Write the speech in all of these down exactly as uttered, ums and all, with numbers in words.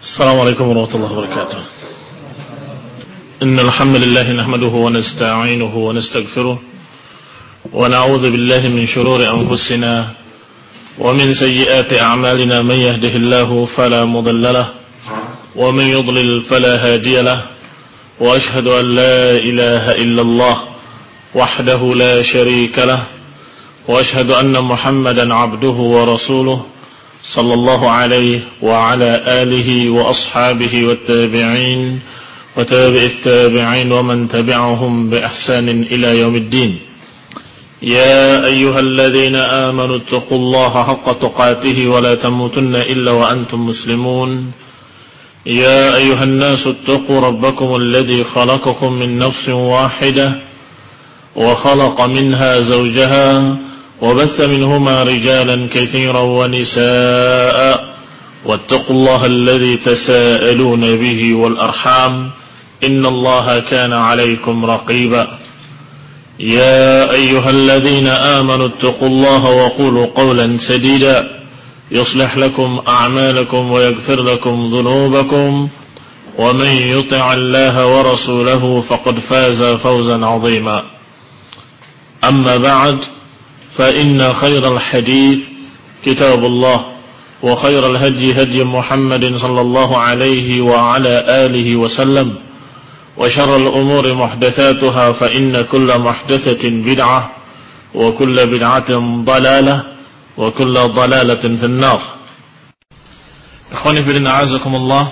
السلام عليكم ورحمة الله وبركاته. إن الحمد لله نحمده ونستعينه ونستغفره ونعوذ بالله من شرور أنفسنا ومن سيئات أعمالنا. من يهده الله فلا مضل له ومن يضلل فلا هادي له وأشهد أن لا إله إلا الله وحده لا شريك له وأشهد أن محمدا عبده ورسوله صلى الله عليه وعلى آله وأصحابه والتابعين وتابع التابعين ومن تبعهم بإحسان إلى يوم الدين. يا أيها الذين آمنوا اتقوا الله حق تقاته ولا تموتن إلا وأنتم مسلمون. يا أيها الناس اتقوا ربكم الذي خلقكم من نفس واحدة وخلق منها زوجها وبث منهما رجالا كثيرا ونساء واتقوا الله الذي تساءلون به والأرحام إن الله كان عليكم رقيبا. يا أيها الذين آمنوا اتقوا الله وقولوا قولا سديدا يصلح لكم أعمالكم ويغفر لكم ذنوبكم ومن يطع الله ورسوله فقد فاز فوزا عظيما. أما بعد فإن خير الحديث كتاب الله وخير الهدي هدي محمد صلى الله عليه وعلى آله وسلم وشر الأمور محدثاتها فإن كل محدثة بدعة وكل بدعة ضلالة وكل ضلالة في النار. Ikhwani fillah a'azakumullah.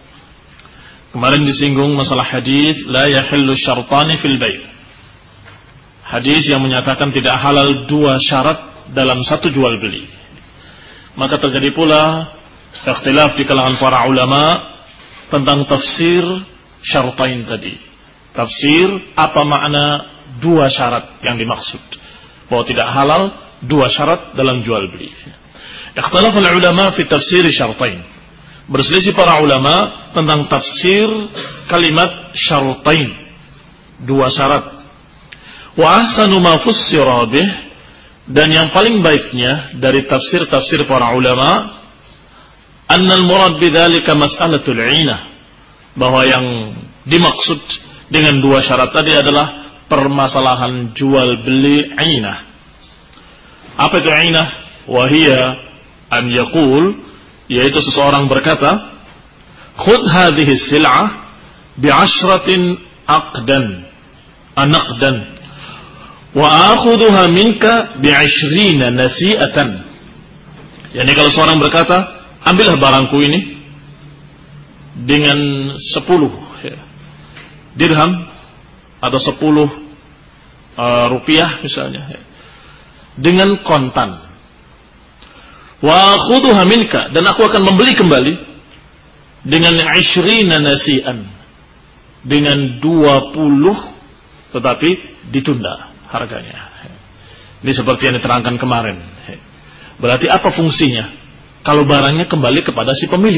Kemarin disinggung masalah hadis la yahillu syartani fil bai'. Hadis yang menyatakan tidak halal dua syarat dalam satu jual beli. Maka terjadi pula ikhtilaf di kalangan para ulama tentang tafsir syartain tadi. Tafsir apa makna dua syarat yang dimaksud, bahwa tidak halal dua syarat dalam jual beli. Ikhtilaf ulama fi tafsir syartain. Berselisih para ulama tentang tafsir kalimat syartain, dua syarat. Wa ahsanu ma fussira bih, dan yang paling baiknya dari tafsir-tafsir para ulama, annal murad bidzalika mas'alatul 'inah, bahwa yang dimaksud dengan dua syarat tadi adalah permasalahan jual beli 'inah. Apa itu 'inah? Wa hiya an yaqul, yaitu seseorang berkata, khudh hadhihi sil'ah bi'ashratin aqdan anaqdan wa akhudhuha minka bi'ishrina nasi'atan. Yani kalau seorang berkata, ambillah barangku ini dengan sepuluh ya, dirham atau sepuluh uh, rupiah misalnya ya, dengan kontan. Wa akhudhuha minka, dan aku akan membeli kembali dengan ishrina nasi'an, dengan dua puluh tetapi ditunda harganya. Ini seperti yang diterangkan kemarin. Berarti apa fungsinya kalau barangnya kembali kepada si pemilik?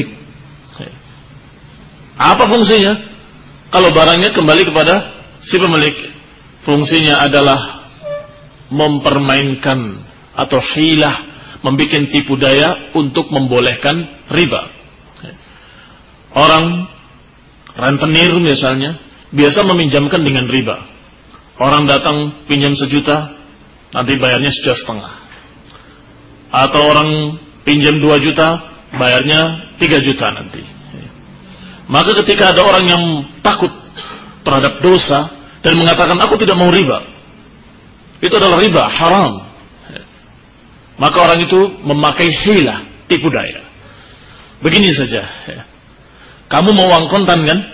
Apa fungsinya kalau barangnya kembali kepada si pemilik? Fungsinya adalah mempermainkan atau hilah, membuat tipu daya untuk membolehkan riba. Orang rentenir misalnya biasa meminjamkan dengan riba. Orang datang pinjam sejuta, nanti bayarnya sejuta setengah. Atau orang pinjam dua juta, bayarnya tiga juta nanti. Maka ketika ada orang yang takut terhadap dosa dan mengatakan aku tidak mau riba, itu adalah riba, haram. Maka orang itu memakai hilah, tipu daya. Begini saja, kamu mau uang kontan kan?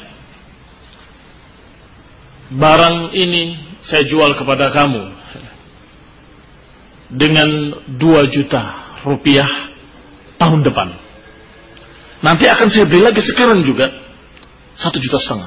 Barang ini saya jual kepada kamu dengan dua juta rupiah tahun depan. Nanti akan saya beli lagi sekarang juga satu juta setengah.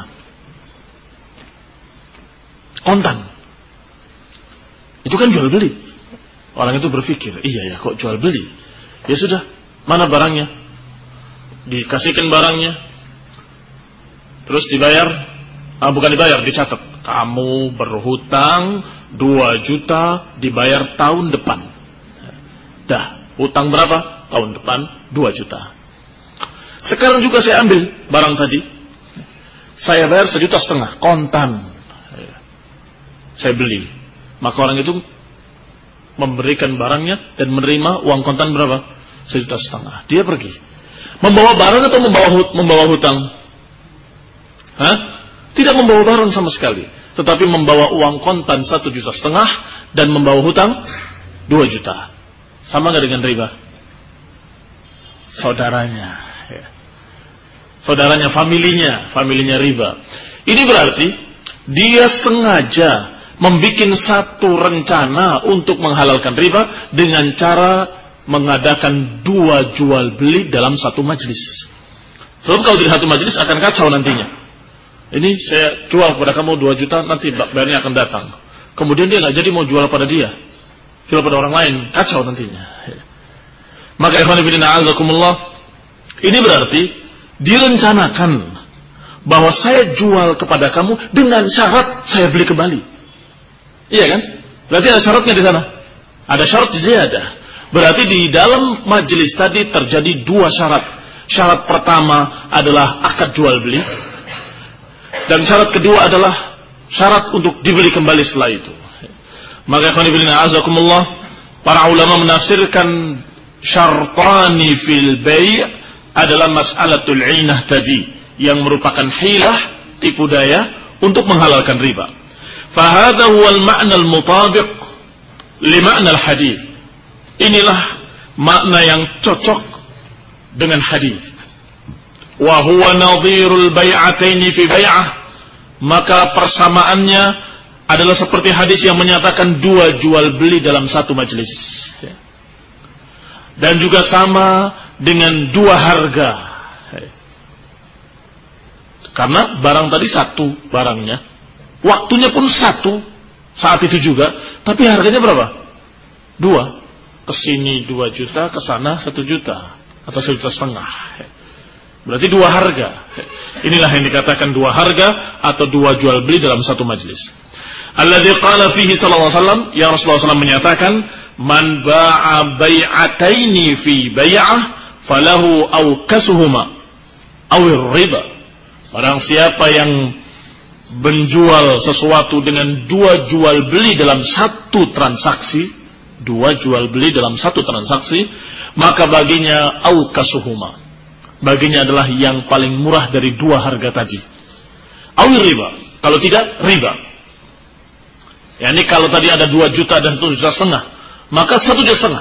Kontan. Itu kan jual beli. Orang itu berpikir, iya ya kok jual beli. Ya sudah, mana barangnya? Dikasihkan barangnya, terus dibayar. Ah, bukan dibayar, dicatat. Kamu berhutang dua juta, dibayar tahun depan. Dah, hutang berapa? Tahun depan dua juta. Sekarang juga saya ambil barang tadi, saya bayar sejuta setengah kontan, saya beli. Maka orang itu memberikan barangnya dan menerima uang kontan berapa? Sejuta setengah. Dia pergi. Membawa barang atau membawa membawa hutang? Hah? Tidak membawa barang sama sekali, tetapi membawa uang kontan satu juta setengah dan membawa hutang dua juta. Sama nggak dengan riba? Saudaranya, ya. Saudaranya, familinya, familinya riba. Ini berarti dia sengaja membuat satu rencana untuk menghalalkan riba dengan cara mengadakan dua jual beli dalam satu majelis. Sebab kalau di satu majelis akan kacau nantinya. Ini saya jual kepada kamu dua juta, nanti bayarnya akan datang. Kemudian dia nggak jadi mau jual pada dia, jual pada orang lain, kacau nantinya. Maka ikhwan fillah a'azakumullah, ini berarti direncanakan bahwa saya jual kepada kamu dengan syarat saya beli kembali. Iya kan? Berarti ada syaratnya di sana. Ada syarat ziyadah. Berarti di dalam majelis tadi terjadi dua syarat. Syarat pertama adalah akad jual beli, dan syarat kedua adalah syarat untuk dibeli kembali setelah itu. Maka ikhwan fillah a'azakumullah, para ulama menafsirkan syartani fil bai' adalah mas'alatul 'ainah tadi, yang merupakan hilah, tipu daya untuk menghalalkan riba. Fa hadha huwa al-ma'na al-mutabiq li ma'na al-hadits. Inilah makna yang cocok dengan hadis. Wa huwa nadhirul bai'ataini fi bai'ah, maka persamaannya adalah seperti hadis yang menyatakan dua jual beli dalam satu majelis. Dan juga sama dengan dua harga. Karena barang tadi satu barangnya, waktunya pun satu saat itu juga, tapi harganya berapa? Dua. Kesini dua juta, kesana satu juta atau satu juta setengah. Berarti dua harga. Inilah yang dikatakan dua harga atau dua jual beli dalam satu majlis. Alladzi qala fihi sallallahu alaihi wasallam, yang Rasulullah sallallahu alaihi wasallam menyatakan, man ba'a bai'ataini fi bai'ah falahu awkasuhuma awir riba. Barang siapa yang menjual sesuatu dengan dua jual beli dalam satu transaksi, dua jual beli dalam satu transaksi, maka baginya awkasuhuma, baginya adalah yang paling murah dari dua harga tadi. Awir riba, kalau tidak riba. Ya, ini kalau tadi ada dua juta dan satu juta setengah, maka satu juta setengah.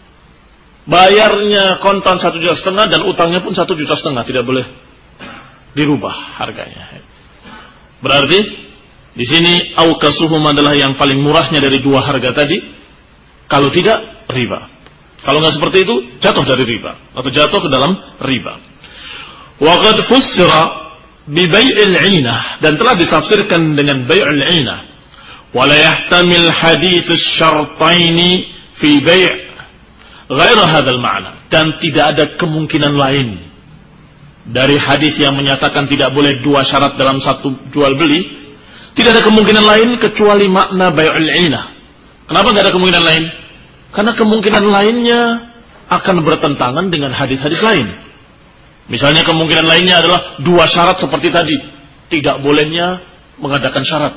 Bayarnya kontan satu juta setengah dan utangnya pun satu juta setengah, tidak boleh dirubah harganya. Berarti di sini awkasuhum adalah yang paling murahnya dari dua harga tadi. Kalau tidak riba. Kalau nggak seperti itu jatuh dari riba atau jatuh ke dalam riba. Wa qad fussira bi bai'il 'ainah, dan telah ditafsirkan dengan bai'ul 'ainah. Wa la yahtamil hadits asy-syartaini fi bai' ghair hadzal ma'na, dan tidak ada kemungkinan lain dari hadis yang menyatakan tidak boleh dua syarat dalam satu jual beli. Tidak ada kemungkinan lain kecuali makna bai'ul 'ainah. Kenapa tidak ada kemungkinan lain? Karena kemungkinan lainnya akan bertentangan dengan hadis-hadis lain. Misalnya kemungkinan lainnya adalah dua syarat seperti tadi. Tidak bolehnya mengadakan syarat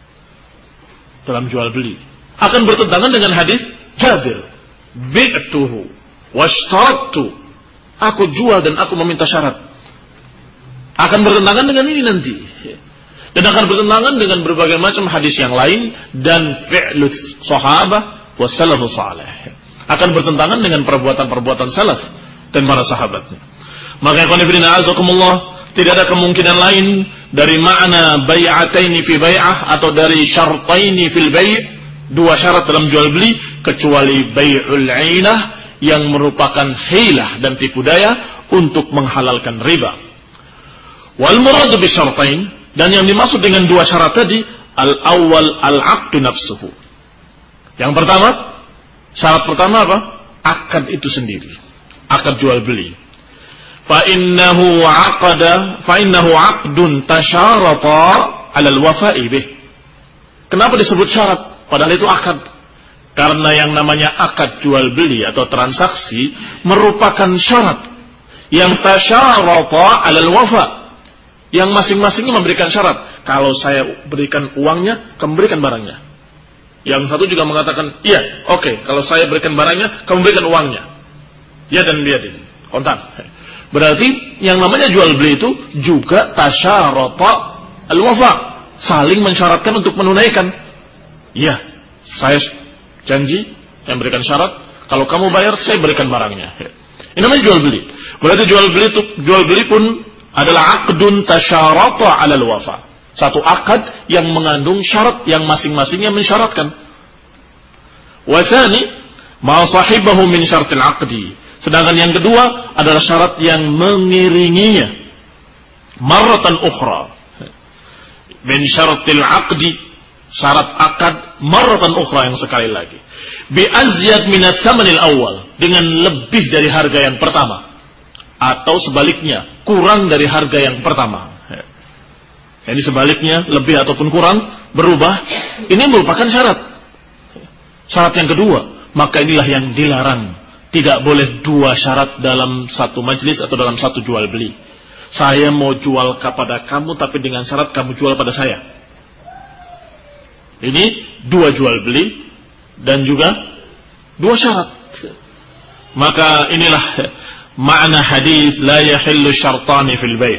dalam jual beli. Akan bertentangan dengan hadis Jabir. Bi'tuhu washtarattu. Aku jual dan aku meminta syarat. Akan bertentangan dengan ini nanti. Dan akan bertentangan dengan berbagai macam hadis yang lain dan fi'lus sahabah wassalafus salih. Akan bertentangan dengan perbuatan-perbuatan salaf dan para sahabatnya. Maka ikhwan fillah azakumullah, tidak ada kemungkinan lain dari makna bai'ataini fi bai'ah atau dari syartaini fil bai', dua syarat dalam jual beli, kecuali bai'ul 'ainah yang merupakan hilah dan tipu daya untuk menghalalkan riba. Wal muradu bi syartain, dan yang dimaksud dengan dua syarat tadi, al-awwal al-'aqdu nafsuhu. Yang pertama, syarat pertama apa? Akad itu sendiri. Akad jual beli. Fa innahu 'aqada, fa innahu 'aqdun tasyarata 'ala al-wafa'i bih. Kenapa disebut syarat? Padahal itu akad. Karena yang namanya akad jual beli atau transaksi merupakan syarat yang tasyarata 'alal wafa, yang masing-masingnya memberikan syarat. Kalau saya berikan uangnya, kamu berikan barangnya. Yang satu juga mengatakan, iya, oke, okay, kalau saya berikan barangnya, kamu berikan uangnya. Ya dan biadin, kontan. Berarti yang namanya jual beli itu juga tasyarata al-wafa, saling mensyaratkan untuk menunaikan. Iya, saya janji yang berikan syarat, kalau kamu bayar, saya berikan barangnya. Ini namanya jual beli. Berarti jual beli itu, jual beli pun adalah aqdun tasyarata 'alal wafa. Satu akad yang mengandung syarat yang masing-masingnya mensyaratkan. Wa tsani ma sahibahu min syartil aqdi. Sedangkan yang kedua adalah syarat yang mengiringinya. Marratan ukhra. Min syartil aqdi, syarat akad marratan ukhra yang sekali lagi. Bi azyad min ats-tsamanil awwal, dengan lebih dari harga yang pertama. Atau sebaliknya, kurang dari harga yang pertama. Jadi sebaliknya, lebih ataupun kurang, berubah. Ini merupakan syarat. Syarat yang kedua, maka inilah yang dilarang. Tidak boleh dua syarat dalam satu majlis atau dalam satu jual beli. Saya mau jual kepada kamu, tapi dengan syarat kamu jual pada saya. Ini dua jual beli, dan juga dua syarat. Maka inilah makna hadis la yahillu syartani fil bai'.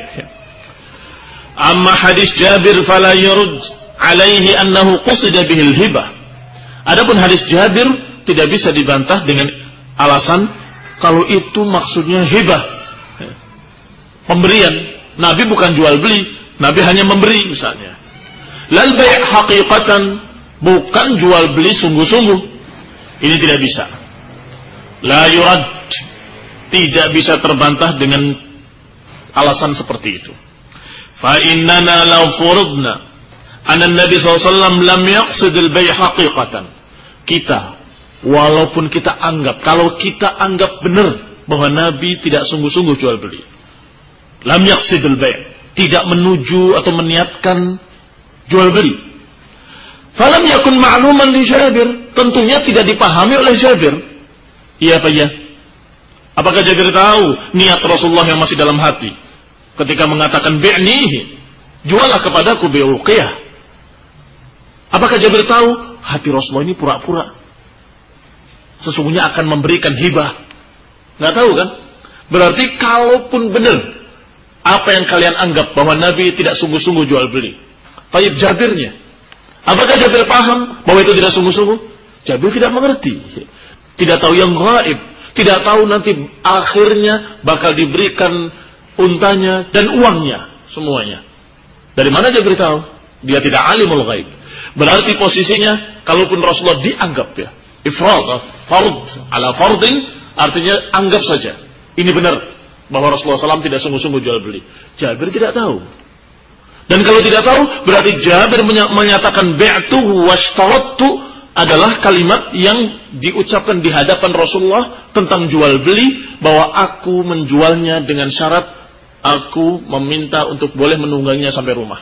Amma hadis Jabir fala yurd alaihi annahu qusida bihil hibah. Adapun hadis Jabir tidak bisa dibantah dengan alasan kalau itu maksudnya hibah, pemberian. Nabi bukan jual beli, Nabi hanya memberi misalnya. Lal bai' haqiqatan, bukan jual beli sungguh-sungguh. Ini tidak bisa. La yurad, tidak bisa terbantah dengan alasan seperti itu. Fa innana law furidna anna Nabi sallallahu alaihi wasallam lam yaqsid al-bai' haqiqatan. Kita, walaupun kita anggap, kalau kita anggap benar bahwa Nabi tidak sungguh-sungguh jual beli, lam yaqsid al-bai', tidak menuju atau meniatkan jual beli, falam yakun ma'luman li Jabir, tentunya tidak dipahami oleh Jabir. Iya apa ya? Apakah Jabir tahu niat Rasulullah yang masih dalam hati ketika mengatakan bi'nihi, jualah kepadaku bi'uqiyah? Apakah Jabir tahu hati Rasulullah ini pura-pura sesungguhnya akan memberikan hibah? Nggak tahu kan? Berarti kalaupun benar apa yang kalian anggap bahwa Nabi tidak sungguh-sungguh jual beli, taib Jabirnya, apakah Jabir paham bahwa itu tidak sungguh-sungguh? Jabir tidak mengerti, tidak tahu yang gaib, tidak tahu nanti akhirnya bakal diberikan untanya dan uangnya semuanya. Dari mana Jabir tahu? Dia tidak alimul ghaib. Berarti posisinya, kalaupun Rasulullah dianggap ya ifrad, fard ala fardin, artinya anggap saja ini benar bahwa Rasulullah shallallahu alaihi wasallam tidak sungguh-sungguh jual beli. Jabir tidak tahu. Dan kalau tidak tahu, berarti Jabir menyatakan bi'tuhu washtarattu adalah kalimat yang diucapkan di hadapan Rasulullah tentang jual beli, bahwa aku menjualnya dengan syarat aku meminta untuk boleh menungganginya sampai rumah.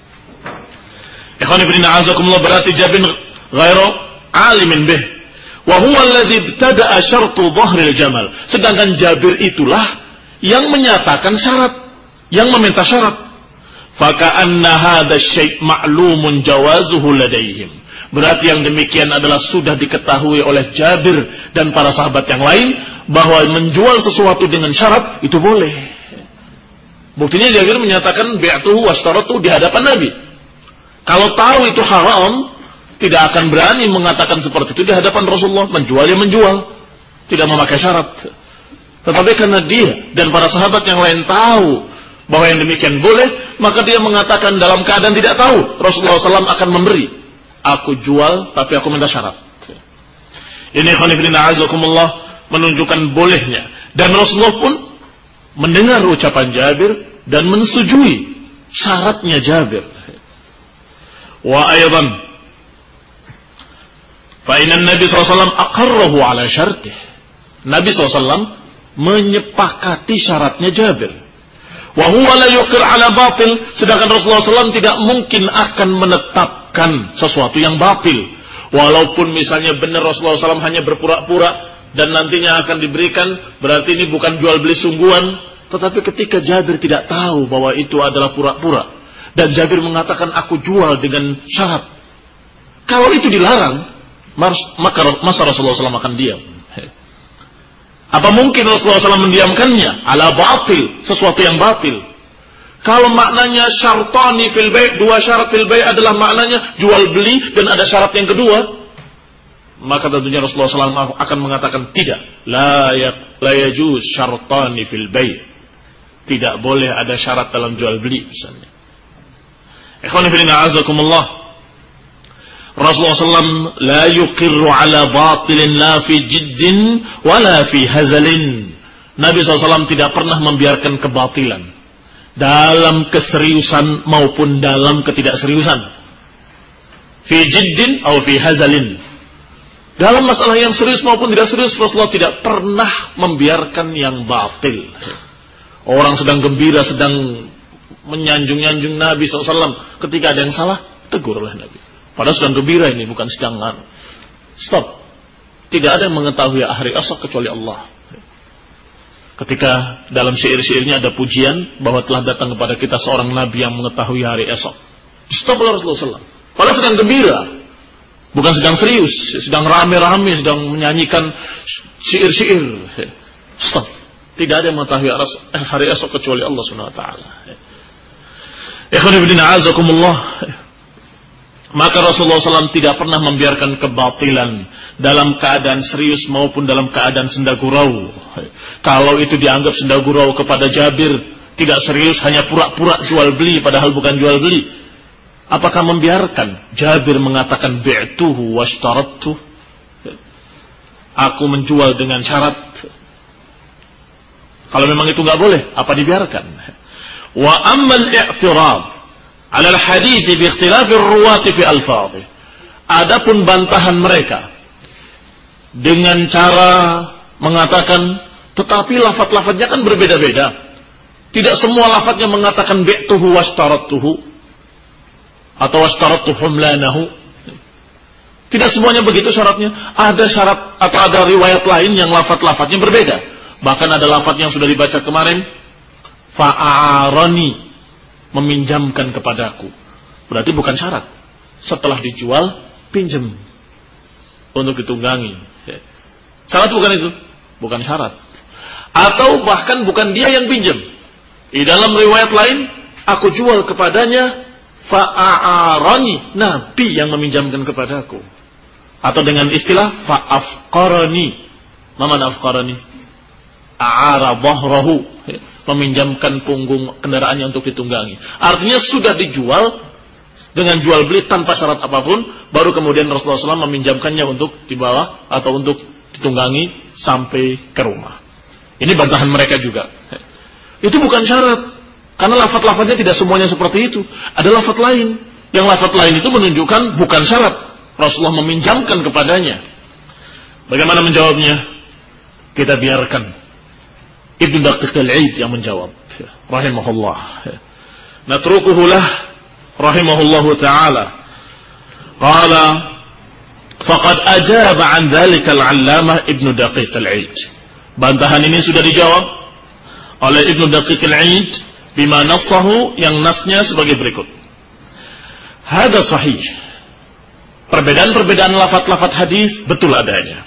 Ikhwan ibn a'azakumullah, berarti Jabir ghairu alimin bih, wa huwa alladhi ibtada'a syartu dhahril jamal. Sedangkan Jabir itulah yang menyatakan syarat, yang meminta syarat. Faka'anna hadha syai' ma'lumun jawazuhu ladaihim. Berarti yang demikian adalah sudah diketahui oleh Jabir dan para sahabat yang lain bahwa menjual sesuatu dengan syarat itu boleh. Buktinya Jabir menyatakan bi'tuhu washtaratu di hadapan Nabi. Kalau tahu itu haram, tidak akan berani mengatakan seperti itu di hadapan Rasulullah. Menjual ya menjual, tidak memakai syarat. Tetapi karena dia dan para sahabat yang lain tahu bahwa yang demikian boleh, maka dia mengatakan dalam keadaan tidak tahu Rasulullah shallallahu alaihi wasallam akan memberi. Aku jual, tapi aku minta syarat. Ini khonifidina azakumullah menunjukkan bolehnya. Dan Rasulullah pun mendengar ucapan Jabir dan menyetujui syaratnya Jabir. Wa aydan fa inna Nabi sallallahu alaihi wasallam aqarrahu ala syartih. Nabi sallallahu alaihi wasallam menyepakati syaratnya Jabir. Wa huwa la yuqir ala batil, sedangkan Rasulullah sallallahu alaihi wasallam tidak mungkin akan menetapkan sesuatu yang batil. Walaupun misalnya benar Rasulullah sallallahu alaihi wasallam hanya berpura-pura dan nantinya akan diberikan, berarti ini bukan jual beli sungguhan, Tetapi ketika Jabir tidak tahu bahwa itu adalah pura-pura, dan Jabir mengatakan aku jual dengan syarat, kalau itu dilarang, maka masa Rasulullah shallallahu alaihi wasallam akan diam? Apa mungkin Rasulullah shallallahu alaihi wasallam mendiamkannya? Ala batil, sesuatu yang batil. Kalau maknanya syartani fil bai', dua syarat fil bai' adalah maknanya jual beli dan ada syarat yang kedua, maka tentunya Rasulullah shallallahu alaihi wasallam akan mengatakan tidak. La ya, la yajuz syartani fil bai'. Tidak boleh ada syarat dalam jual beli misalnya. Ikhwani fillah azakumullah. Rasulullah shallallahu alaihi wasallam la yuqirru ala batilin la fi jiddin wala fi hazalin. Nabi shallallahu alaihi wasallam tidak pernah membiarkan kebatilan dalam keseriusan maupun dalam ketidakseriusan. Fi jiddin atau fi hazalin. Dalam masalah yang serius maupun tidak serius, Rasulullah tidak pernah membiarkan yang batil. Orang sedang gembira, sedang menyanjung-nyanjung Nabi shallallahu alaihi wasallam, ketika ada yang salah, tegur oleh Nabi. Padahal sedang gembira ini, bukan sedang nganu. Stop. Tidak ada yang mengetahui hari esok kecuali Allah. Ketika dalam syair-syairnya ada pujian bahwa telah datang kepada kita seorang Nabi yang mengetahui hari esok. Stop oleh Rasulullah shallallahu alaihi wasallam. Padahal sedang gembira. Bukan sedang serius. Sedang rame-rame, sedang menyanyikan syair-syair. Stop. Tidak ada yang mengetahui hari esok kecuali Allah subhanahu wa taala. Ikhwan fillah a'azakumullah. Maka Rasulullah shallallahu alaihi wasallam tidak pernah membiarkan kebatilan dalam keadaan serius maupun dalam keadaan senda gurau. Kalau itu dianggap senda gurau kepada Jabir, tidak serius, hanya pura-pura jual beli padahal bukan jual beli, apakah membiarkan Jabir mengatakan bi'tuhu washtarattu, aku menjual dengan syarat? Kalau memang itu enggak boleh, apa dibiarkan? Wa ammal i'tirad ala al-hadits bi ikhtilaf ar-ruwat fi alfadhi. Adapun bantahan mereka dengan cara mengatakan tetapi lafaz-lafaznya kan berbeda-beda. Tidak semua lafaznya mengatakan bi'tuhu washtarattuhu atau washtarattu humlanahu. Tidak semuanya begitu syaratnya. Ada syarat atau ada riwayat lain yang lafaz-lafaznya berbeda. Bahkan ada lafaz yang sudah dibaca kemarin, fa'arani, meminjamkan kepadaku. Berarti bukan syarat. Setelah dijual, pinjam untuk ditunggangi. Syarat bukan itu, bukan syarat. Atau bahkan bukan dia yang pinjam. Di dalam riwayat lain, aku jual kepadanya, fa'arani, Nabi yang meminjamkan kepadaku. Atau dengan istilah fa'afqarani. Mana afqarani? A'ara dhahrahu, meminjamkan punggung kendaraannya untuk ditunggangi. Artinya sudah dijual dengan jual beli tanpa syarat apapun, baru kemudian Rasulullah shallallahu alaihi wasallam meminjamkannya untuk dibawa atau untuk ditunggangi sampai ke rumah. Ini bantahan mereka juga. Itu bukan syarat, karena lafaz-lafaznya tidak semuanya seperti itu. Ada lafaz lain, yang lafaz lain itu menunjukkan bukan syarat, Rasulullah meminjamkan kepadanya. Bagaimana menjawabnya? Kita biarkan Ibnu Daqiq al-Aid yang menjawab, rahimahullah. Natrukuhu lah, rahimahullahu ta'ala. Qala, faqad ajaba an dhalika al-allamah Ibnu Daqiq al-Aid. Bantahan ini sudah dijawab oleh Ibnu Daqiq al-Aid bima nassahu, yang nasnya sebagai berikut. Hada sahih. Perbedaan-perbedaan lafaz-lafaz hadis betul adanya.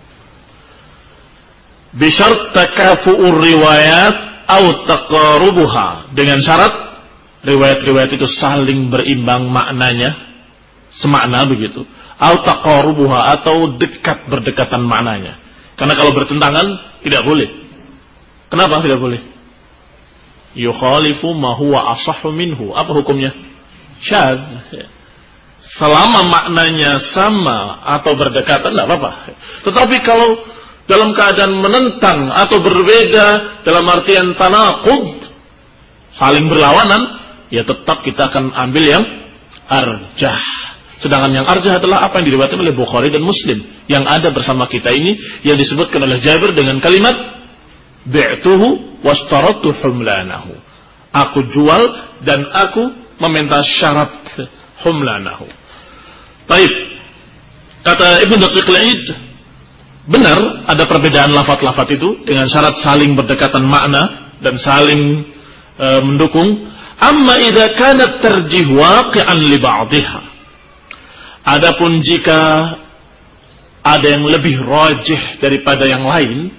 Bisyart takafu'ur riwayat atau taqarubuha, dengan syarat riwayat-riwayat itu saling berimbang maknanya, semakna begitu, atau taqarubuha, atau dekat berdekatan maknanya. Karena kalau bertentangan tidak boleh. Kenapa tidak boleh? Yukhalifu ma huwa asahhu minhu. Apa hukumnya? Syadz. Selama maknanya sama atau berdekatan tidak apa-apa. Tetapi kalau dalam keadaan menentang atau berbeda dalam artian tanaqud, saling berlawanan, ya tetap kita akan ambil yang arjah. Sedangkan yang arjah adalah apa yang diriwayatkan oleh Bukhari dan Muslim yang ada bersama kita ini, yang disebutkan oleh Jabir dengan kalimat bi'tuhu washtarattu humlanahu. Aku jual dan aku meminta syarat humlanahu. Baik. Kata Ibnu Daqiq al-Aid, benar ada perbedaan lafaz-lafaz itu dengan syarat saling berdekatan makna dan saling e, mendukung. Amma idza kanat tarjih waqi'an li ba'dihha. Adapun jika ada yang lebih rajih daripada yang lain,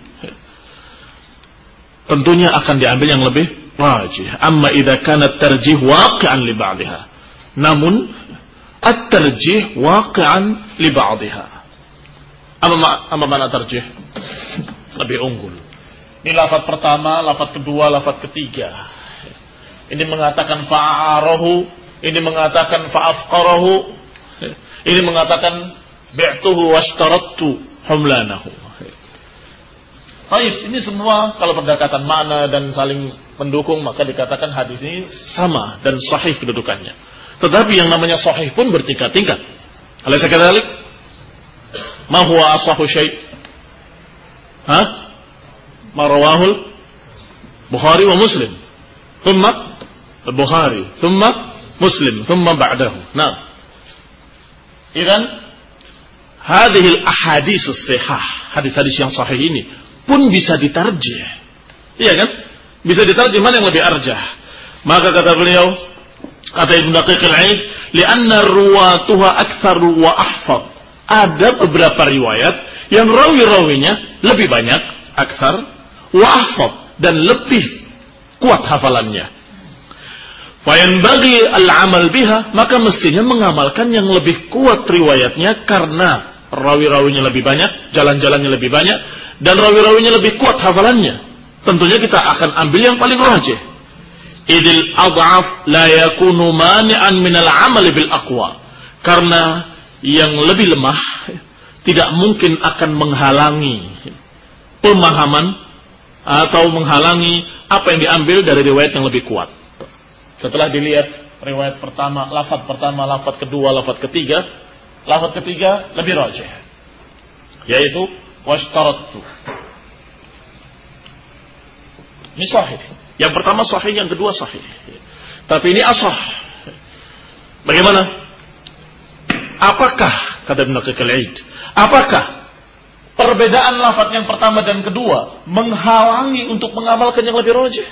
tentunya akan diambil yang lebih rajih. Amma idza kanat tarjih waqi'an li ba'dihha. Namun at-tarjih waqi'an li ba'dihha. Apa apa makna tarjih? Lebih unggul. Ini lafaz pertama, lafaz kedua, lafaz ketiga. Ini mengatakan fa'arahu, ini mengatakan fa'afqarahu, ini mengatakan bi'tuhu washtarattu humlanahu. Baik, ini semua kalau berdekatan makna dan saling mendukung, maka dikatakan hadis ini sama dan sahih kedudukannya. Tetapi yang namanya sahih pun bertingkat-tingkat. Alaysa kadzalik? Ma huwa asahhu syai'? Ha? Ma rawahul Bukhari wa Muslim. Thumma Al-Bukhari, thumma Muslim, thumma ba'dahu. Nah. Idzan hadhihi al-ahadits as-sihah, hadis-hadis yang sahih ini pun bisa ditarjih. Iya kan? Bisa ditarjih mana yang lebih arjah. Maka kata beliau, kata Ibnu Daqiq al-Aid, li'anna ruwatuha aktsaru wa ahfaz. Ada beberapa riwayat yang rawi-rawinya lebih banyak, aktsar, wa ahfaz, dan lebih kuat hafalannya. Fayan bagi al-amal biha, maka mestinya mengamalkan yang lebih kuat riwayatnya karena rawi-rawinya lebih banyak, jalan-jalannya lebih banyak, dan rawi-rawinya lebih kuat hafalannya. Tentunya kita akan ambil yang paling rajih. Idil ad'af la yakunu mani'an min al-amal bil aqwa. Karena yang lebih lemah tidak mungkin akan menghalangi pemahaman atau menghalangi apa yang diambil dari riwayat yang lebih kuat. Setelah dilihat riwayat pertama, lafaz pertama, lafaz kedua, lafaz ketiga, lafaz ketiga lebih rajih, yaitu washtarattu. Ini sahih. Yang pertama sahih, yang kedua sahih. Tapi ini asah. Bagaimana? Apakah, kata Ibnu Daqiq al-Aid, apakah perbedaan lafaz yang pertama dan kedua menghalangi untuk mengamalkan yang lebih rajih?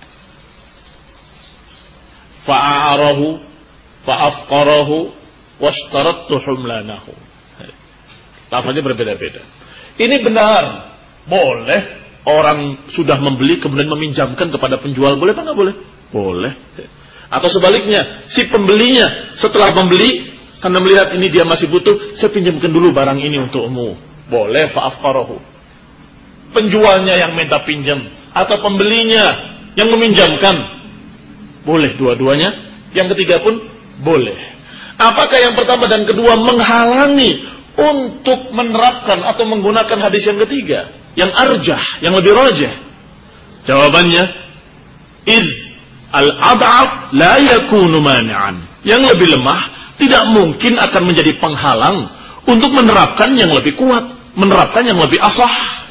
Fa'arahu fa'afqarahu washtarattu humlanahu. Lafaznya berbeda-beda. Ini benar, boleh orang sudah membeli kemudian meminjamkan kepada penjual, boleh apa enggak boleh? Boleh. Atau sebaliknya, si pembelinya setelah membeli karena melihat ini dia masih butuh, saya pinjamkan dulu barang ini untukmu. Boleh fa'afqarahu. Penjualnya yang minta pinjam atau pembelinya yang meminjamkan, boleh dua-duanya. Yang ketiga pun boleh. Apakah yang pertama dan kedua menghalangi untuk menerapkan atau menggunakan hadis yang ketiga, yang arjah, yang lebih rajih? Jawabannya, id al-ad'af la yakunu mani'an. Yang lebih lemah tidak mungkin akan menjadi penghalang untuk menerapkan yang lebih kuat, menerapkan yang lebih asah.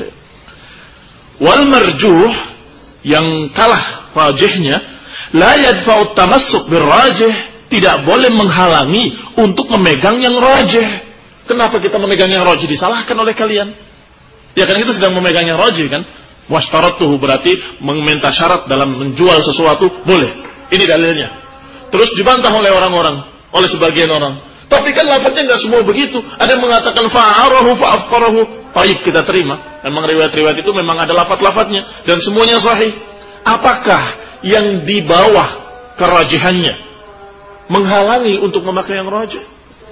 Wal marjuh, yang kalah rajihnya, la yadfa'u tamassuk birrajih, tidak boleh menghalangi untuk memegang yang rajih. Kenapa kita memegang yang rajih disalahkan oleh kalian? Ya kan kita sedang memegang yang rajih kan? Washtarattuhu berarti meminta syarat dalam menjual sesuatu, boleh. Ini dalilnya. Terus dibantah oleh orang-orang, oleh sebagian orang. Tapi kan lafaznya enggak semua begitu. Ada yang mengatakan fa'arahu fa'afqarahu. Baik, kita terima. Memang riwayat-riwayat itu memang ada lafaz-lafaznya dan semuanya sahih. Apakah yang di bawah kerajihannya menghalangi untuk memakai yang rajih?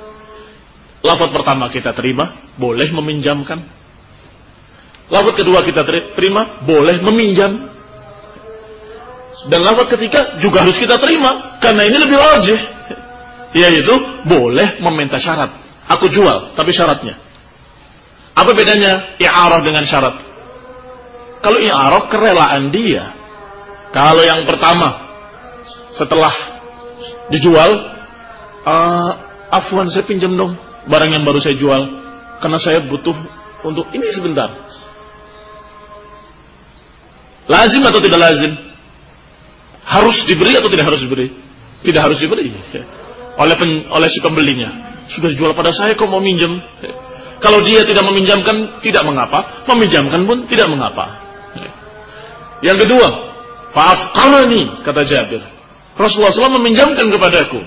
Lafaz pertama kita terima, boleh meminjamkan. Lafaz kedua kita terima, boleh meminjam. Dan lafaz ketiga juga harus kita terima karena ini lebih rajih, yaitu boleh meminta syarat. Aku jual, tapi syaratnya. Apa bedanya i'arah dengan syarat? Kalau i'arah kerelaan dia. Kalau yang pertama setelah dijual, uh, afwan saya pinjam dong barang yang baru saya jual karena saya butuh untuk ini sebentar. Lazim atau tidak lazim? Harus diberi atau tidak harus diberi? Tidak harus diberi oleh pen, oleh si pembelinya. Sudah dijual pada saya, kok mau minjem? Kalau dia tidak meminjamkan, tidak mengapa. Meminjamkan pun tidak mengapa. Yang kedua, Fa'afqarani, kata Jabir. Rasulullah shallallahu alaihi wasallam meminjamkan kepadaku.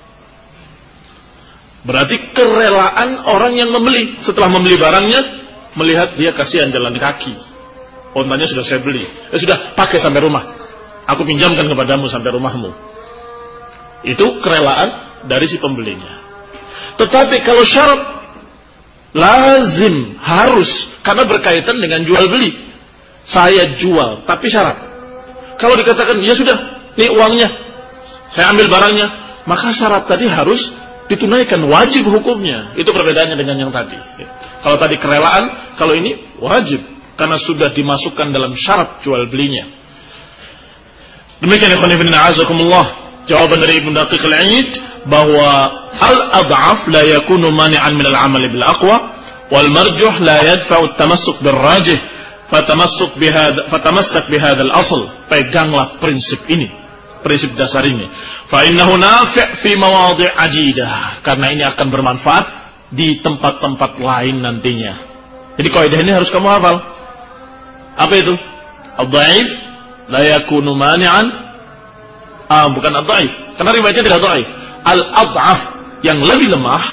Berarti kerelaan orang yang membeli. Setelah membeli barangnya, melihat dia kasihan jalan kaki. Ontanya sudah saya beli. Ya sudah, pakai sampai rumah. Aku pinjamkan kepadamu sampai rumahmu. Itu kerelaan dari si pembelinya. Tetapi kalau syarat lazim, harus, karena berkaitan dengan jual beli. Saya jual, tapi syarat. Kalau dikatakan, ya sudah, ini uangnya, saya ambil barangnya, maka syarat tadi harus ditunaikan, wajib hukumnya. Itu perbedaannya dengan yang tadi. Kalau tadi kerelaan, kalau ini wajib, karena sudah dimasukkan dalam syarat jual belinya. Demikian ikhwan fillah azakumullah, jawaban dari Ibnu Daqiq al-Aid bahwa al-ad'af la yakunu mani'an min al-amal bil aqwa wal marjuh la yadfa'u at-tamassuk bil rajih fatamassuk bihadha fatamassak bihadha al-asl. Peganglah prinsip ini, prinsip dasar ini. Fa innahu nafi' fi mawadhi' ajidah, karena ini akan bermanfaat di tempat-tempat lain nantinya. Jadi kaidah ini harus kamu hafal. Apa itu? Ad-dhaif la yakunu mani'an, ah bukan ad-dhaif, karena riwayatnya tidak dhaif. Al-ad'af, yang lebih lemah.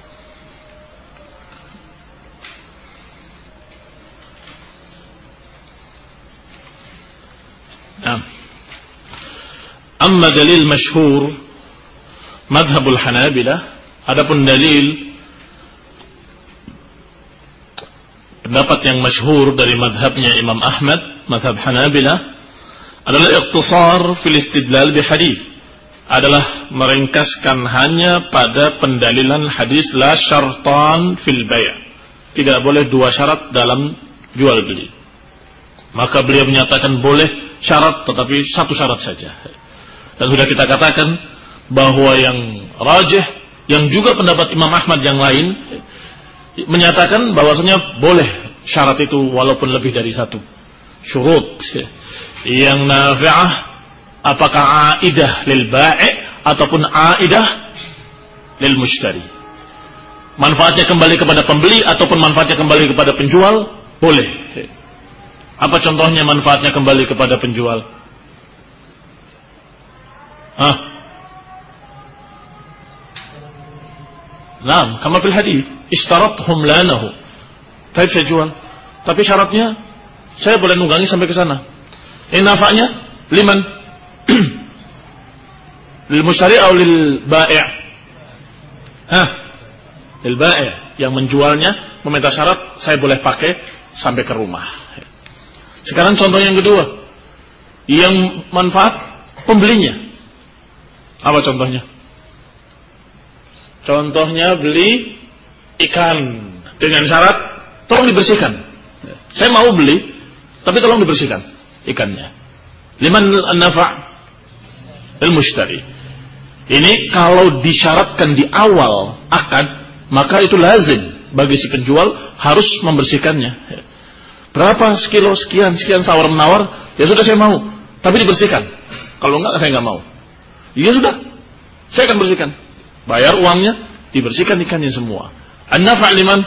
Nah. Amma dalil masyhur madhabul Hanabilah, adapun dalil pendapat yang masyhur dari madhabnya Imam Ahmad, madhab Hanabilah, adalah iqtisar fil istidlal bi hadis, adalah meringkaskan hanya pada pendalilan hadis la syartan fil bay', tidak boleh dua syarat dalam jual beli. Maka beliau menyatakan boleh syarat, tetapi satu syarat saja. Dan sudah kita katakan bahwa yang rajih, yang juga pendapat Imam Ahmad yang lain, menyatakan bahwasanya boleh syarat itu walaupun lebih dari satu. Syurut yang nafi'ah, apakah aidah lil bai' ataupun aidah lil mushtari. Manfaatnya kembali kepada pembeli ataupun manfaatnya kembali kepada penjual, boleh. Apa contohnya manfaatnya kembali kepada penjual? Hah? Naam, kama fil hadis, ishtarathum lanahu. Baik, saya jual, tapi syaratnya saya boleh nunggangi sampai ke sana. Ini nafaknya liman? Lil mushtari atau lil bai'? Hah? Lil bai', yang menjualnya meminta syarat saya boleh pakai sampai ke rumah. Sekarang contoh yang kedua, yang manfaat pembelinya. Apa contohnya? Contohnya beli ikan dengan syarat tolong dibersihkan. Saya mau beli, tapi tolong dibersihkan ikannya. Liman an-nafa' al-mushtari. Ini kalau disyaratkan di awal akad, maka itu lazim bagi si penjual harus membersihkannya. Berapa sekilo sekian sekian tawar menawar, ya sudah saya mau, tapi dibersihkan. Kalau enggak saya enggak mau. Ya sudah, saya akan bersihkan. Bayar uangnya, dibersihkan ikannya semua. An-nafa' liman?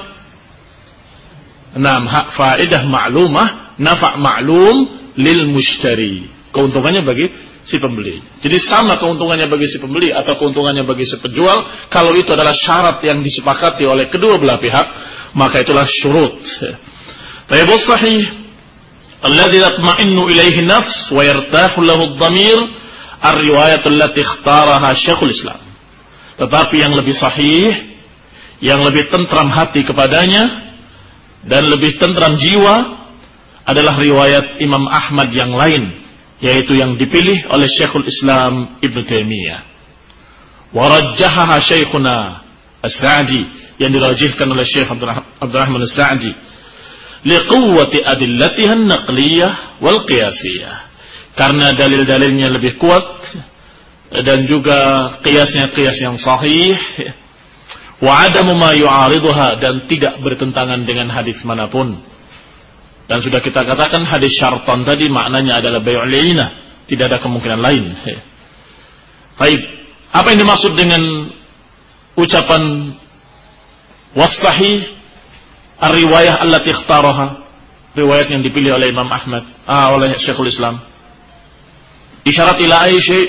Naam, faedah ma'lumah, nafa' ma'lum lil mushtari. Keuntungannya bagi si pembeli. Jadi sama keuntungannya bagi si pembeli atau keuntungannya bagi si penjual, kalau itu adalah syarat yang disepakati oleh kedua belah pihak, maka itulah syurut. Tayyibus sahih alladhi tatma'innu ilaihi nafs wa yartahu lahu ad-dhamir ar-riwayat allati ikhtaraha Syekhul Islam. Tetapi yang lebih sahih, yang lebih tentram hati kepadanya dan lebih tentram jiwa adalah riwayat Imam Ahmad yang lain, yaitu yang dipilih oleh Syekhul Islam Ibn Taimiyah. Wa rajjahaha Syekhuna As-Sa'di, yang dirajihkan oleh Syekh Abdurrahman As-Sa'di, liquwwati adillatiha an-naqliyah wal qiyasiyah, karena dalil-dalilnya lebih kuat dan juga qiyasnya-qiyas yang sahih, wa adamu ma yu'ariduha, dan tidak bertentangan dengan hadis manapun. Dan sudah kita katakan hadis syartan tadi maknanya adalah bai'ul 'ainah, tidak ada kemungkinan lain. Baik, apa yang dimaksud dengan ucapan was-sahih ar-riwayah allati ikhtaraha, riwayat yang dipilih oleh Imam Ahmad, ah oleh Syekhul Islam? Isyarat ila ayyi syai'.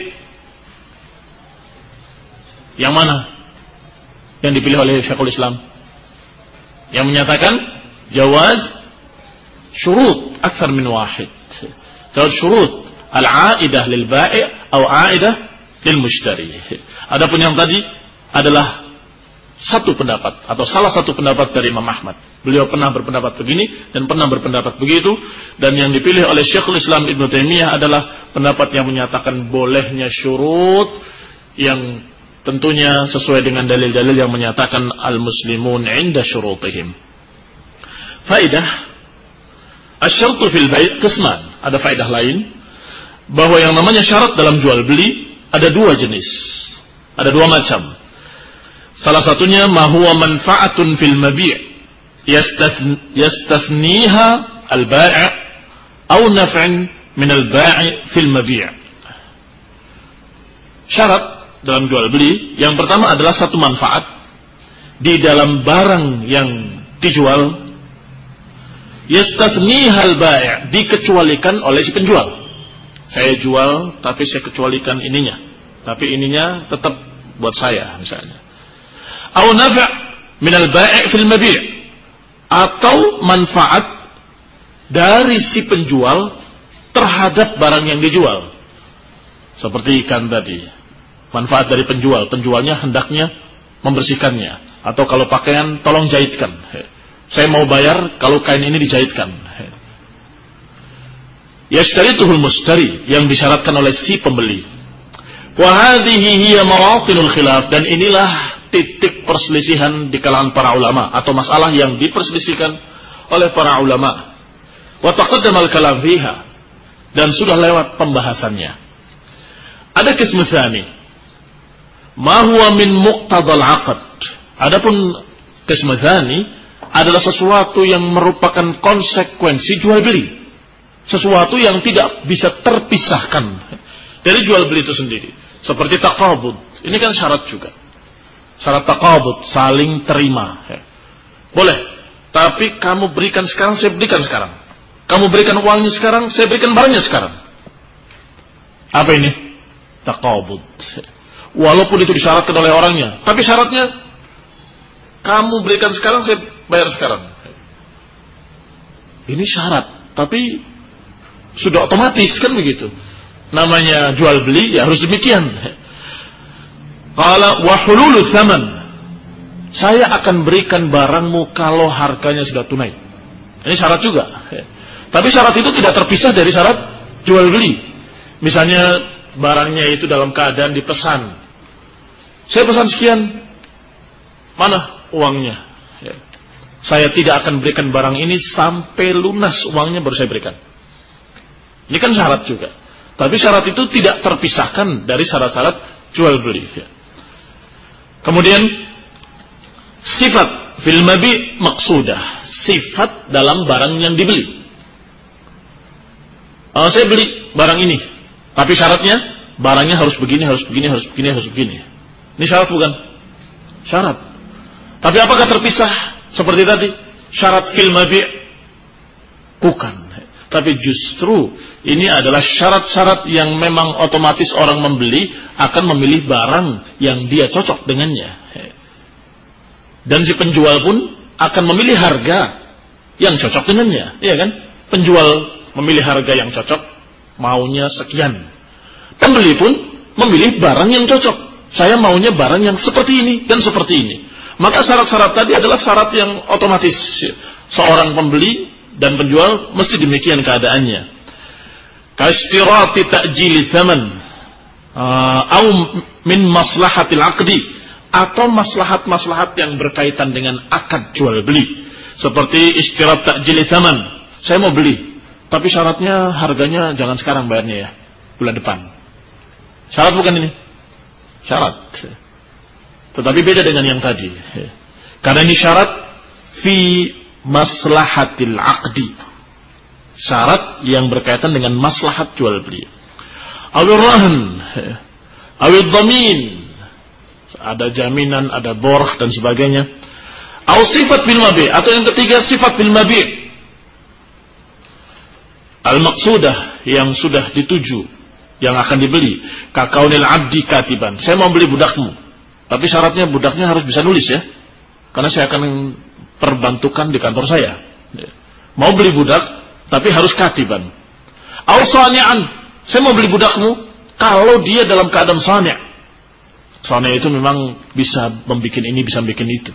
Yang mana? Yang dipilih oleh Syekhul Islam. Yang menyatakan jawaz syurut akthar min wahid. Jawaz syurut al-aidah lil bai' atau aidah lil mushtari. Adapun yang tadi adalah satu pendapat atau salah satu pendapat dari Imam Ahmad. Beliau pernah berpendapat begini dan pernah berpendapat begitu, dan yang dipilih oleh Syekhul Islam Ibnu Taimiyah adalah pendapat yang menyatakan bolehnya syurut yang tentunya sesuai dengan dalil-dalil yang menyatakan al-muslimun 'inda syurutihim. Faidah asy-syartu fil bai' qisman. Ada faedah lain bahwa yang namanya syarat dalam jual beli ada dua jenis. Ada dua macam. Salah satunya ma huwa manfa'atun fil mabi' yastathniha al-bai' aw naf'an min al-bai' fil mabi'. Syarat dalam jual beli yang pertama adalah satu manfaat di dalam barang yang dijual, yastathniha al-bai', dikecualikan oleh si penjual. Saya jual tapi saya kecualikan ininya, tapi ininya tetap buat saya misalnya. Atau nafa' min al-bai' fil mabi', atau manfaat dari si penjual terhadap barang yang dijual. Seperti ikan tadi. Manfaat dari penjual, penjualnya hendaknya membersihkannya, atau kalau pakaian tolong jahitkan. Saya mau bayar kalau kain ini dijahitkan. Yashtarituhul mustari, yang disyaratkan oleh si pembeli. Wa hadhihi hiya mawatinul khilaf, dan inilah titik perselisihan di kalangan para ulama atau masalah yang diperselisihkan oleh para ulama. Wa taqaddama al-kalam fiha, dan sudah lewat pembahasannya. Ada qism tsani, ma huwa min muqtadal 'aqd. Adapun qism tsani adalah sesuatu yang merupakan konsekuensi jual beli, sesuatu yang tidak bisa terpisahkan dari jual beli itu sendiri. Seperti taqabud, ini kan syarat juga. Syarat taqabud, saling terima. Boleh, tapi kamu berikan sekarang, saya berikan sekarang. Kamu berikan uangnya sekarang, saya berikan barangnya sekarang. Apa ini? Taqabud. Walaupun itu disyaratkan oleh orangnya, tapi syaratnya kamu berikan sekarang, saya bayar sekarang. Ini syarat, tapi sudah otomatis kan begitu. Namanya jual beli ya harus demikian. Qala wa hululu tsaman, saya akan berikan barangmu kalau harganya sudah tunai. Ini syarat juga. Tapi syarat itu tidak terpisah dari syarat jual beli. Misalnya barangnya itu dalam keadaan dipesan. Saya pesan sekian, mana uangnya? Saya tidak akan berikan barang ini sampai lunas uangnya baru saya berikan. Ini kan syarat juga. Tapi syarat itu tidak terpisahkan dari syarat-syarat jual beli. Kemudian sifat fil mabi' maqsudah, sifat dalam barang yang dibeli. Oh, saya beli barang ini, tapi syaratnya barangnya harus begini, harus begini, harus begini, harus begini. Ini syarat bukan? Syarat. Tapi apakah terpisah seperti tadi? Syarat fil mabi' bukan. Tapi justru ini adalah syarat-syarat yang memang otomatis orang membeli akan memilih barang yang dia cocok dengannya. Dan si penjual pun akan memilih harga yang cocok dengannya. Iya kan? Penjual memilih harga yang cocok, maunya sekian. Pembeli pun memilih barang yang cocok. Saya maunya barang yang seperti ini dan seperti ini. Maka syarat-syarat tadi adalah syarat yang otomatis. Seorang pembeli dan penjual mesti demikian keadaannya. Kaistirati ta'jili tsaman au min maslahatil 'aqdi, atau maslahat-maslahat yang berkaitan dengan akad jual beli. Seperti istirat ta'jili tsaman. Saya mau beli, tapi syaratnya harganya jangan sekarang bayarnya ya, bulan depan. Syarat bukan ini? Syarat. Tetapi beda dengan yang tadi. Karena ini syarat fi maslahatil 'aqdi, syarat yang berkaitan dengan maslahat jual beli. Awil rahn, awil dhamin, ada jaminan, ada borh dan sebagainya. Aw sifat bil mabi', atau yang ketiga sifat bil mabi', al maqsudah, yang sudah dituju yang akan dibeli. Kakaunil abdi katiban. Saya mau beli budakmu, tapi syaratnya budaknya harus bisa nulis ya, karena saya akan perbantukan di kantor saya. Mau beli budak, tapi harus katiban. Au sani'an. Saya mau beli budakmu kalau dia dalam keadaan sani'. Sani' itu memang bisa membikin ini, bisa membikin itu.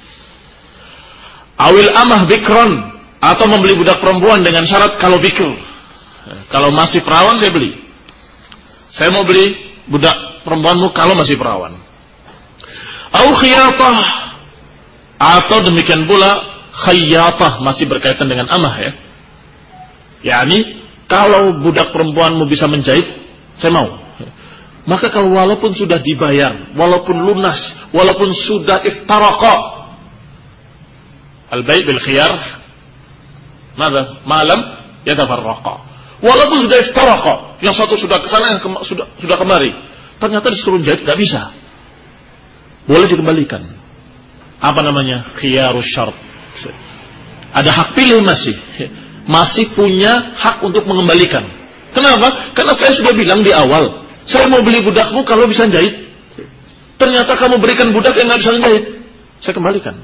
Awil amah bikron, atau membeli budak perempuan dengan syarat kalau bikr. Kalau masih perawan saya beli. Saya mau beli budak perempuanmu kalau masih perawan. Au khiyatah, atau demikian pula khiyatah, masih berkaitan dengan amah ya. Yani kalau budak perempuanmu bisa menjahit, saya mau. Maka kalau walaupun sudah dibayar, walaupun lunas, walaupun sudah iftaraqa, al-bai' bil khiyar, mada? Malam yatafarraqa. Walaupun sudah iftaraqa, yang satu sudah ke sana, yang ke, sudah sudah kemari, ternyata disuruh jahit enggak bisa. Boleh dikembalikan. Apa namanya? Khiyarus syart. Ada hak pilih masih. Masih punya hak untuk mengembalikan. Kenapa? Karena saya sudah bilang di awal, saya mau beli budakmu kalau bisa jahit. Ternyata kamu berikan budak yang nggak bisa jahit, saya kembalikan.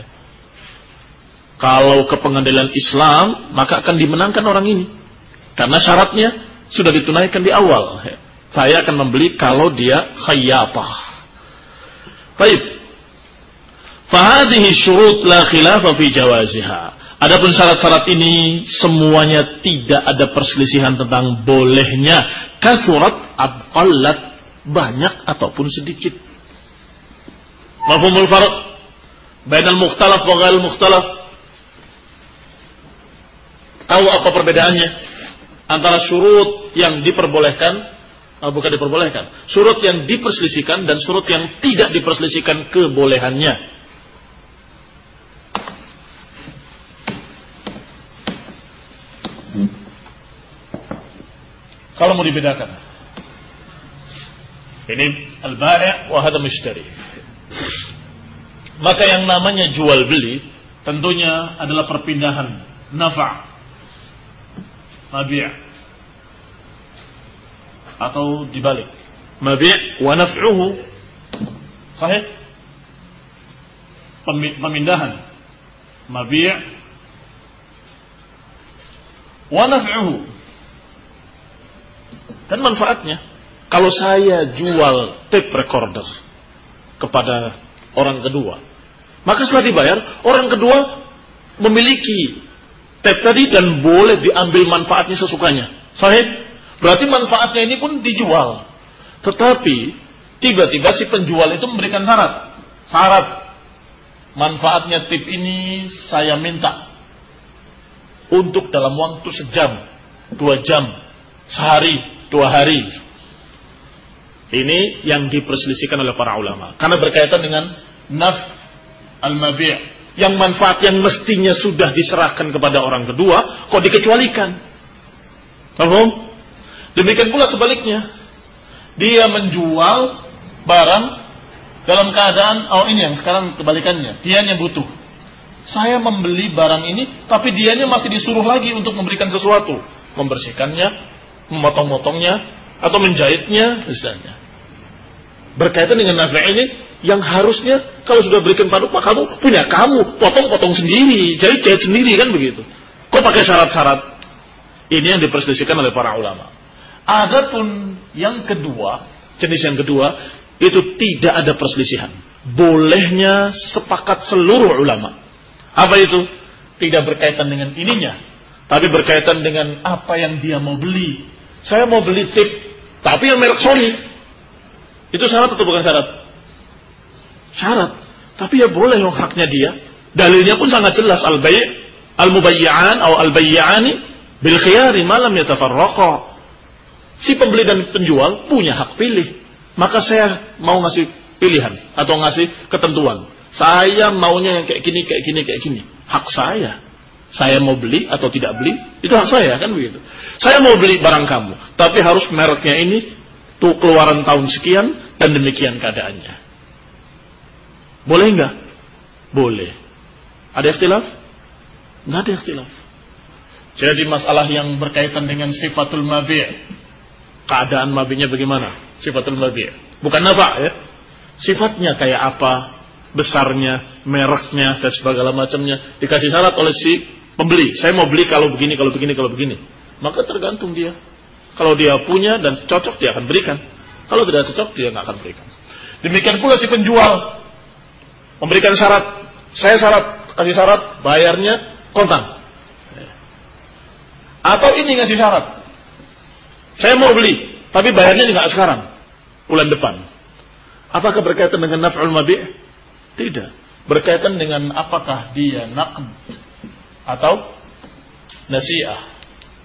Kalau ke pengadilan Islam, maka akan dimenangkan orang ini, karena syaratnya sudah ditunaikan di awal. Saya akan membeli kalau dia khayyatah. Baik. Fahadhihi syurut la khilafa fi jawaziha. Adapun syarat-syarat ini semuanya tidak ada perselisihan tentang bolehnya. Kasurat abqallat, banyak ataupun sedikit. Mafhumul farq bainal mukhtalaf wa ghairil mukhtalaf. Tahu apa perbedaannya antara syurut yang diperbolehkan, oh, bukan diperbolehkan, syurut yang diperselisihkan dan syurut yang tidak diperselisihkan kebolehannya. Kalau mau dibedakan, ini al-bai' wa hadha mushtari. Maka yang namanya jual beli tentunya adalah perpindahan nafa' mabi' atau dibalik, mabi' wa naf'uhu. Sahih? Pemindahan mabi' wa naf'uhu. Dan manfaatnya, kalau saya jual tape recorder kepada orang kedua, maka setelah dibayar, orang kedua memiliki tape tadi dan boleh diambil manfaatnya sesukanya. Sahih? Berarti manfaatnya ini pun dijual. Tetapi tiba-tiba si penjual itu memberikan syarat. Syarat manfaatnya tape ini saya minta untuk dalam waktu sejam, dua jam, sehari, dua hari. Ini yang diperselisihkan oleh para ulama, karena berkaitan dengan naf al-mabi', yang manfaat yang mestinya sudah diserahkan kepada orang kedua kok dikecualikan. Paham? Demikian pula sebaliknya, dia menjual barang dalam keadaan, oh ini yang sekarang kebalikannya, dianya butuh. Saya membeli barang ini, tapi dianya masih disuruh lagi untuk memberikan sesuatu, membersihkannya, memotong-motongnya atau menjahitnya misalnya. Berkaitan dengan nafi' ini yang harusnya kalau sudah berikan pada maka kamu punya kamu, potong-potong sendiri, jahit-jahit sendiri, kan begitu. Kok pakai syarat-syarat? Ini yang diperselisihkan oleh para ulama. Adapun yang kedua, jenis yang kedua, itu tidak ada perselisihan. Bolehnya sepakat seluruh ulama. Apa itu? Tidak berkaitan dengan ininya, tapi berkaitan dengan apa yang dia mau beli. Saya mau beli tip, tapi yang merek Sony. Itu syarat atau bukan syarat? Syarat. Tapi ya boleh yang haknya dia. Dalilnya pun sangat jelas. Al-bai' al-mubayyi'an atau al-bayyi'ani bil khiyari ma lam yatafarraqa. Si pembeli dan penjual punya hak pilih. Maka saya mau ngasih pilihan atau ngasih ketentuan. Saya maunya yang kayak gini, kayak gini, kayak gini. Hak saya. Saya mau beli atau tidak beli, itu hak saya, kan begitu. Saya mau beli barang kamu, tapi harus mereknya ini, tuh keluaran tahun sekian, dan demikian keadaannya. Boleh enggak? Boleh. Ada ikhtilaf? Enggak ada ikhtilaf. Jadi masalah yang berkaitan dengan sifatul mabi', keadaan mabi'nya bagaimana, sifatul mabi'. Bukan nafa' ya. Sifatnya kayak apa, besarnya, mereknya dan segala macamnya, dikasih syarat oleh si pembeli. Saya mau beli kalau begini, kalau begini, kalau begini. Maka tergantung dia. Kalau dia punya dan cocok, dia akan berikan. Kalau tidak cocok, dia nggak akan berikan. Demikian pula si penjual memberikan syarat. Saya syarat, kasih syarat, bayarnya kontan. Atau ini ngasih syarat. Saya mau beli, tapi bayarnya nggak sekarang, bulan depan. Apakah berkaitan dengan naf'ul mabi'? Tidak. Berkaitan dengan apakah dia naqd atau nasi'ah.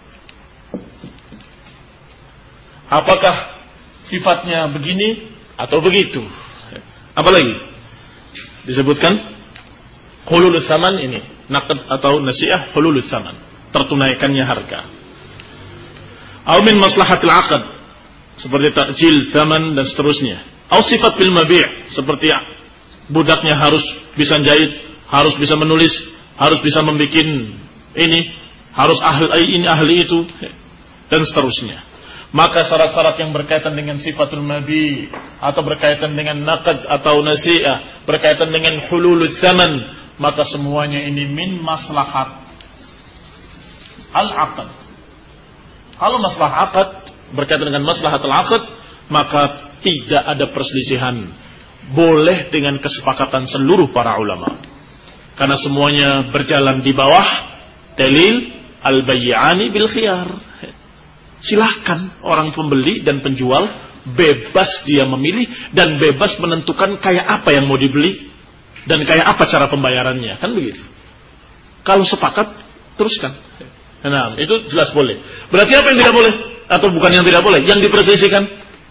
Apakah sifatnya begini atau begitu? Apalagi disebutkan hululus tsaman ini, naqd atau nasi'ah, hululus tsaman, tertunaikannya harga. Au min maslahatil 'aqd, seperti ta'jil tsaman dan seterusnya. Au sifat bil mabi', seperti budaknya harus bisa jahit, harus bisa menulis, harus bisa membuat ini, harus ahli ini ahli itu dan seterusnya. Maka syarat-syarat yang berkaitan dengan sifatul mabi atau berkaitan dengan naqd atau nasi'ah, berkaitan dengan hululul tsaman, maka semuanya ini min maslahat al-aqd. Kalau maslahat aqd berkaitan dengan maslahat al-aqd, maka tidak ada perselisihan. Boleh dengan kesepakatan seluruh para ulama. Karena semuanya berjalan di bawah dalil al-bay'ani bil khiyar. Silahkan orang pembeli dan penjual bebas dia memilih dan bebas menentukan kayak apa yang mau dibeli dan kayak apa cara pembayarannya, kan begitu. Kalau sepakat teruskan. Nah, itu jelas boleh. Berarti apa yang tidak boleh atau bukan yang tidak boleh? Yang diperselisihkan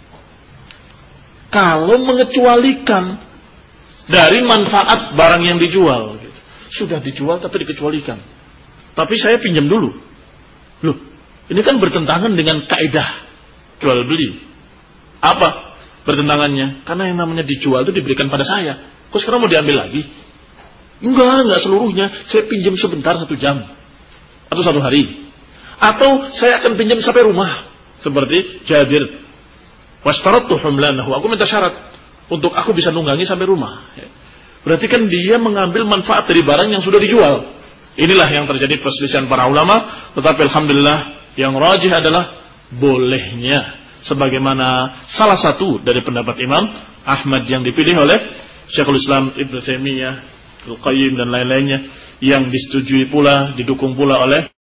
kalau mengecualikan dari manfaat barang yang dijual, gitu. Sudah dijual tapi dikecualikan. Tapi saya pinjam dulu. Loh, ini kan bertentangan dengan kaidah jual beli. Apa bertentangannya? Karena yang namanya dijual itu diberikan pada saya. Kok sekarang mau diambil lagi? Enggak, enggak seluruhnya. Saya pinjam sebentar satu jam atau satu hari. Atau saya akan pinjam sampai rumah. Seperti Jabir. Washtarattu humlanahu. Aku minta syarat untuk aku bisa nunggangi sampai rumah. Berarti kan dia mengambil manfaat dari barang yang sudah dijual. Inilah yang terjadi perselisihan para ulama. Tetapi alhamdulillah yang rajih adalah bolehnya. Sebagaimana salah satu dari pendapat Imam Ahmad yang dipilih oleh Syekhul Islam Ibnu Taimiyah, Al-Qayyim dan lain-lainnya, yang disetujui pula, didukung pula oleh